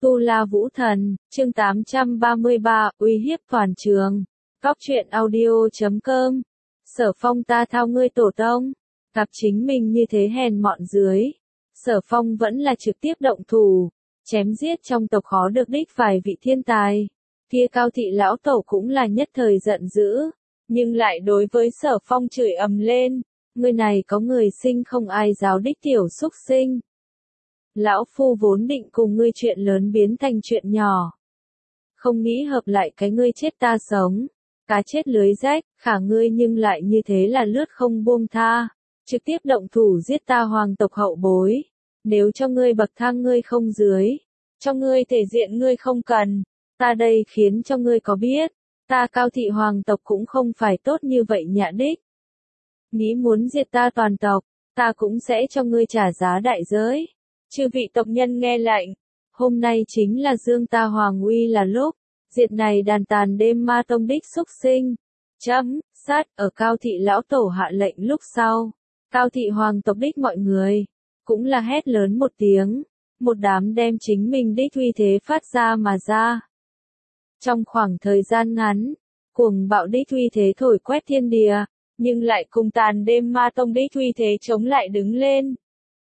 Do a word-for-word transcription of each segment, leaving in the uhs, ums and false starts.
Tu La Vũ Thần, chương tám trăm ba mươi ba, uy hiếp toàn trường. Góc truyện audio chấm com. Sở Phong ta thao ngươi tổ tông. Gặp chính mình như thế hèn mọn dưới. Sở Phong vẫn là trực tiếp động thủ. Chém giết trong tộc khó được đích vài vị thiên tài. Kia Cao thị lão tổ cũng là nhất thời giận dữ. Nhưng lại đối với Sở Phong chửi ầm lên. Ngươi này có người sinh không ai giáo đích tiểu xúc sinh. Lão phu vốn định cùng ngươi chuyện lớn biến thành chuyện nhỏ. Không nghĩ hợp lại cái ngươi chết ta sống. Cá chết lưới rách, khả ngươi nhưng lại như thế là lướt không buông tha. Trực tiếp động thủ giết ta hoàng tộc hậu bối. Nếu cho ngươi bậc thang ngươi không dưới. Cho ngươi thể diện ngươi không cần. Ta đây khiến cho ngươi có biết. Ta Cao thị hoàng tộc cũng không phải tốt như vậy nhạ đích. Nghĩ muốn diệt ta toàn tộc. Ta cũng sẽ cho ngươi trả giá đại giới. Chư vị tộc nhân nghe lệnh, hôm nay chính là dương ta hoàng uy là lúc, diệt này đàn tàn đêm ma tông đích xúc sinh. Chấm, sát, ở Cao thị lão tổ hạ lệnh lúc sau, Cao thị hoàng tộc đích mọi người, cũng là hét lớn một tiếng, một đám đem chính mình đích uy thế phát ra mà ra. Trong khoảng thời gian ngắn, cuồng bạo đích uy thế thổi quét thiên địa, nhưng lại cùng tàn đêm ma tông đích uy thế chống lại đứng lên.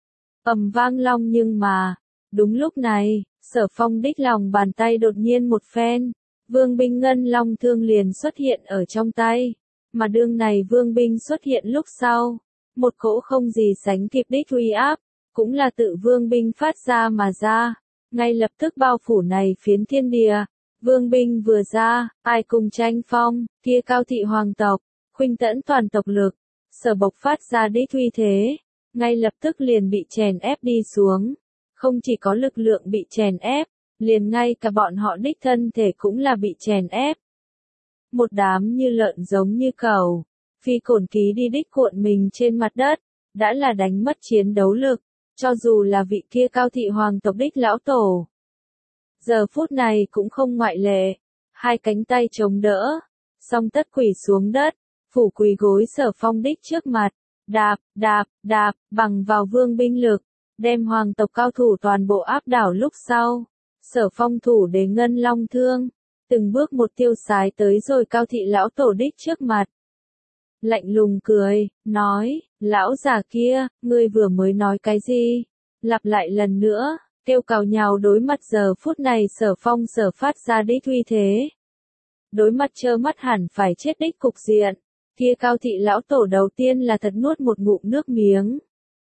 Ầm vang long nhưng mà, đúng lúc này, Sở Phong đích lòng bàn tay đột nhiên một phen, vương binh ngân long thương liền xuất hiện ở trong tay, mà đương này vương binh xuất hiện lúc sau, một cỗ không gì sánh kịp đích uy áp, cũng là tự vương binh phát ra mà ra, ngay lập tức bao phủ này phiến thiên địa, vương binh vừa ra, ai cùng tranh phong, kia Cao thị hoàng tộc, khuynh tẫn toàn tộc lực, sở bộc phát ra đích uy thế. Ngay lập tức liền bị chèn ép đi xuống. Không chỉ có lực lượng bị chèn ép, liền ngay cả bọn họ đích thân thể cũng là bị chèn ép. Một đám như lợn giống như cẩu, phi cổn ký đi đích cuộn mình trên mặt đất, đã là đánh mất chiến đấu lực, cho dù là vị kia Cao thị hoàng tộc đích lão tổ. Giờ phút này cũng không ngoại lệ, hai cánh tay chống đỡ, song tất quỳ xuống đất, phủ quỳ gối Sở Phong đích trước mặt. Đạp, đạp, đạp, bằng vào vương binh lực, đem hoàng tộc cao thủ toàn bộ áp đảo lúc sau. Sở Phong thủ để ngân long thương, từng bước một tiêu sái tới rồi Cao thị lão tổ đích trước mặt. Lạnh lùng cười, nói, lão già kia, ngươi vừa mới nói cái gì? Lặp lại lần nữa, kêu cào nhào đối mặt giờ phút này Sở Phong sở phát ra đích uy thế. Đối mặt trơ mắt hẳn phải chết đích cục diện. Kia Cao thị lão tổ đầu tiên là thật nuốt một ngụm nước miếng.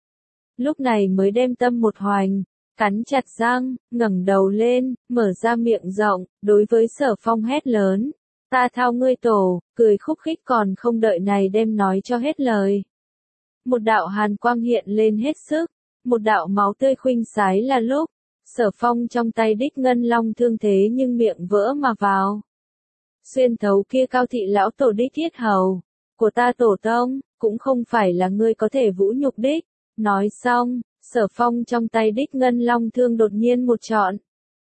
Lúc này mới đem tâm một hoành, cắn chặt răng, ngẩng đầu lên, mở ra miệng rộng, đối với Sở Phong hét lớn. Ta thao ngươi tổ, cười khúc khích còn không đợi này đem nói cho hết lời. Một đạo hàn quang hiện lên hết sức, một đạo máu tươi khuynh sái là lúc, Sở Phong trong tay đích ngân long thương thế nhưng miệng vỡ mà vào. Xuyên thấu kia Cao thị lão tổ đích thiết hầu. Của ta tổ tông, cũng không phải là ngươi có thể vũ nhục đích. Nói xong, Sở Phong trong tay đích ngân long thương đột nhiên một trọn.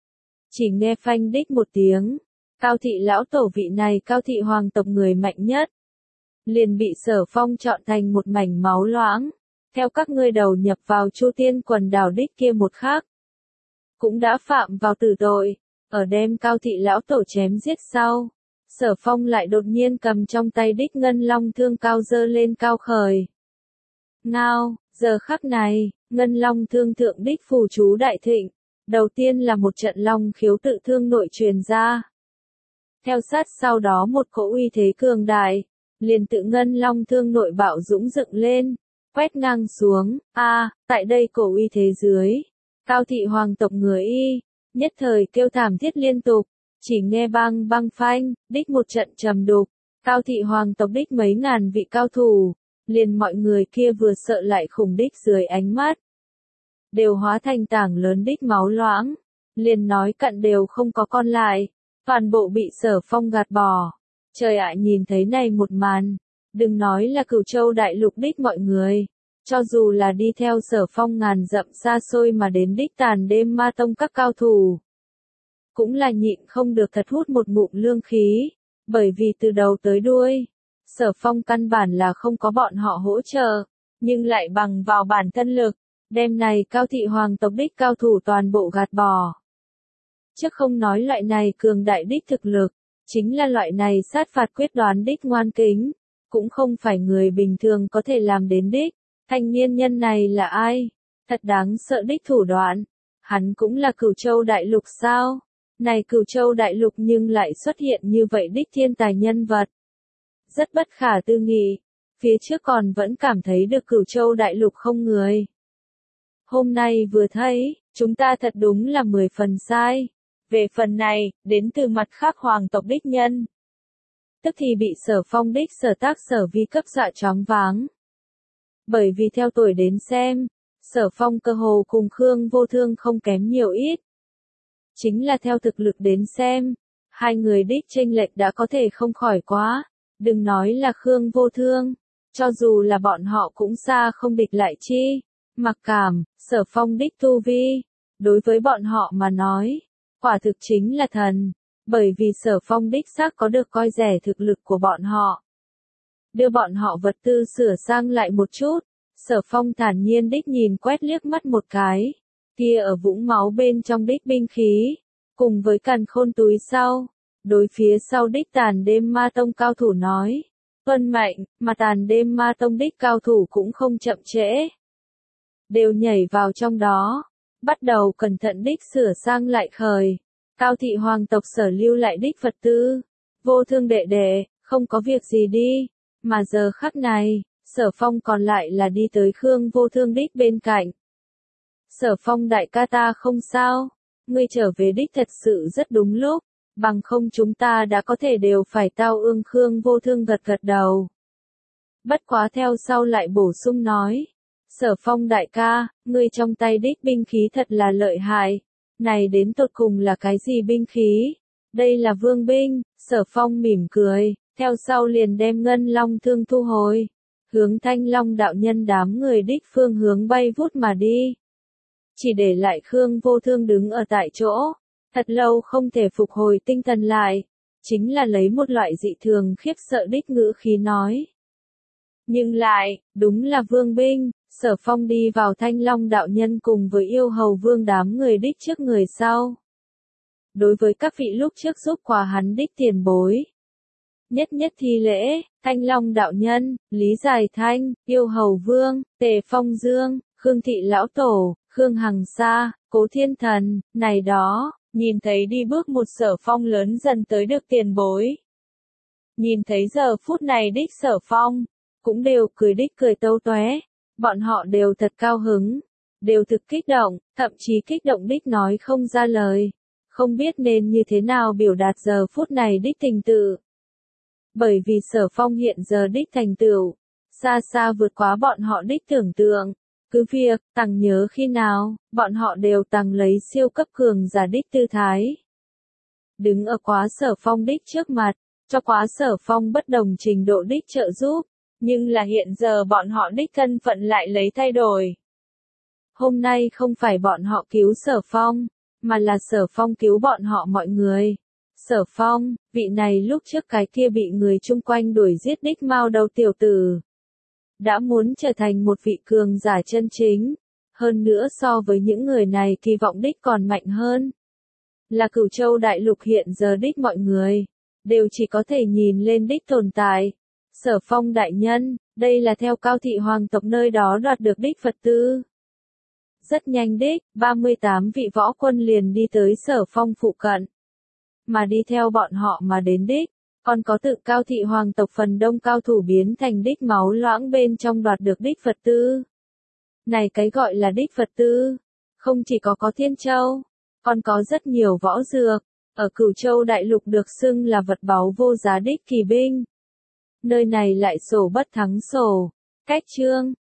Chỉ nghe phanh đích một tiếng, Cao thị lão tổ vị này Cao thị hoàng tộc người mạnh nhất. Liền bị Sở Phong trọn thành một mảnh máu loãng, theo các ngươi đầu nhập vào Chu Tiên quần đảo đích kia một khắc. Cũng đã phạm vào tử tội, ở đêm Cao thị lão tổ chém giết sau. Sở Phong lại đột nhiên cầm trong tay đích ngân long thương cao dơ lên cao khởi. Ngao, giờ khắc này, ngân long thương thượng đích phù chú đại thịnh, đầu tiên là một trận long khiếu tự thương nội truyền ra. Theo sát sau đó một cỗ uy thế cường đại, liền tự ngân long thương nội bạo dũng dựng lên, quét ngang xuống, a à, tại đây cổ uy thế dưới, Cao thị hoàng tộc người y, nhất thời kêu thảm thiết liên tục. Chỉ nghe bang bang phanh, đích một trận trầm đục, Cao thị hoàng tộc đích mấy ngàn vị cao thủ, liền mọi người kia vừa sợ lại khủng đích dưới ánh mắt. Đều hóa thành tảng lớn đích máu loãng, liền nói cặn đều không có con lại, toàn bộ bị Sở Phong gạt bỏ. Trời ạ nhìn thấy này một màn, đừng nói là Cửu Châu đại lục đích mọi người, cho dù là đi theo Sở Phong ngàn dặm xa xôi mà đến đích tàn đêm ma tông các cao thủ. Cũng là nhịn không được thật hút một ngụm lương khí, bởi vì từ đầu tới đuôi, Sở Phong căn bản là không có bọn họ hỗ trợ, nhưng lại bằng vào bản thân lực, đem này Cao thị hoàng tộc đích cao thủ toàn bộ gạt bỏ. chứ không nói loại này cường đại đích thực lực, chính là loại này sát phạt quyết đoán đích ngoan kính, cũng không phải người bình thường có thể làm đến đích. Thanh niên nhân này là ai? Thật đáng sợ đích thủ đoạn. Hắn cũng là Cửu Châu Đại Lục sao? Này Cửu Châu Đại Lục nhưng lại xuất hiện như vậy đích thiên tài nhân vật. Rất bất khả tư nghị. Phía trước còn vẫn cảm thấy được Cửu Châu Đại Lục không người. Hôm nay vừa thấy, chúng ta thật đúng là mười phần sai. Về phần này, đến từ mặt khác hoàng tộc đích nhân. Tức thì bị Sở Phong đích Sở Tác Sở Vi cấp dọa choáng váng. Bởi vì theo tuổi đến xem, Sở Phong cơ hồ cùng Khương Vô Thương không kém nhiều ít. Chính là theo thực lực đến xem, hai người đích chênh lệch đã có thể không khỏi quá, đừng nói là Khương Vô Thương, cho dù là bọn họ cũng xa không địch lại chi. Mặc Cảm, Sở Phong đích tu vi, đối với bọn họ mà nói, quả thực chính là thần, bởi vì Sở Phong đích xác có được coi rẻ thực lực của bọn họ. Đưa bọn họ vật tư sửa sang lại một chút, Sở Phong thản nhiên đích nhìn quét liếc mắt một cái, kia ở vũng máu bên trong đích binh khí, cùng với càn khôn túi sau, đối phía sau đích Tàn Đêm Ma Tông cao thủ nói, tuân mệnh, mà Tàn Đêm Ma Tông đích cao thủ cũng không chậm trễ. Đều nhảy vào trong đó, bắt đầu cẩn thận đích sửa sang lại khởi, Cao thị hoàng tộc Sở lưu lại đích vật tư, Vô Thương đệ đệ, không có việc gì đi, mà giờ khắc này, Sở Phong còn lại là đi tới Khương Vô Thương đích bên cạnh. Sở Phong đại ca ta không sao, ngươi trở về đích thật sự rất đúng lúc, bằng không chúng ta đã có thể đều phải tao ương. Khương Vô Thương gật gật đầu. Bất quá theo sau lại bổ sung nói, Sở Phong đại ca, ngươi trong tay đích binh khí thật là lợi hại, này đến tột cùng là cái gì binh khí? Đây là vương binh. Sở Phong mỉm cười, theo sau liền đem Ngân Long thương thu hồi, hướng Thanh Long đạo nhân đám người đích phương hướng bay vút mà đi. Chỉ để lại Khương Vô Thương đứng ở tại chỗ, thật lâu không thể phục hồi tinh thần lại, chính là lấy một loại dị thường khiếp sợ đích ngữ khí nói. Nhưng lại, đúng là vương binh. Sở Phong đi vào Thanh Long đạo nhân cùng với yêu hầu vương đám người đích trước người sau. Đối với các vị lúc trước giúp quà hắn đích tiền bối, nhất nhất thi lễ, Thanh Long đạo nhân, Lý Giải Thanh, yêu hầu vương, Tề Phong Dương, Khương Thị Lão Tổ, Khương Hằng Sa, Cố Thiên Thần, này đó, nhìn thấy đi bước một Sở Phong lớn dần tới được tiền bối. Nhìn thấy giờ phút này đích Sở Phong, cũng đều cười đích cười tâu tóe. Bọn họ đều thật cao hứng, đều thực kích động, thậm chí kích động đích nói không ra lời, không biết nên như thế nào biểu đạt giờ phút này đích thành tựu. Bởi vì Sở Phong hiện giờ đích thành tựu, xa xa vượt quá bọn họ đích tưởng tượng, cứ việc, tằng nhớ khi nào, bọn họ đều tằng lấy siêu cấp cường giả đích tư thái. Đứng ở quá Sở Phong đích trước mặt, cho quá Sở Phong bất đồng trình độ đích trợ giúp. Nhưng là hiện giờ bọn họ đích thân phận lại lấy thay đổi. Hôm nay không phải bọn họ cứu Sở Phong, mà là Sở Phong cứu bọn họ mọi người. Sở Phong, vị này lúc trước cái kia bị người chung quanh đuổi giết đích mao đầu tiểu tử, đã muốn trở thành một vị cường giả chân chính, hơn nữa so với những người này kỳ vọng đích còn mạnh hơn. Là Cửu Châu Đại Lục hiện giờ đích mọi người, đều chỉ có thể nhìn lên đích tồn tại. Sở Phong đại nhân, đây là theo Cao thị hoàng tộc nơi đó đoạt được đích vật tư. Rất nhanh đích, ba mươi tám vị võ quân liền đi tới Sở Phong phụ cận. Mà đi theo bọn họ mà đến đích, còn có tự Cao thị hoàng tộc phần đông cao thủ biến thành đích máu loãng bên trong đoạt được đích vật tư. Này cái gọi là đích vật tư, không chỉ có có Thiên Châu, còn có rất nhiều võ dược, ở Cửu Châu Đại Lục được xưng là vật báu vô giá đích kỳ binh. Nơi này lại sổ bất thắng sổ, cách chương,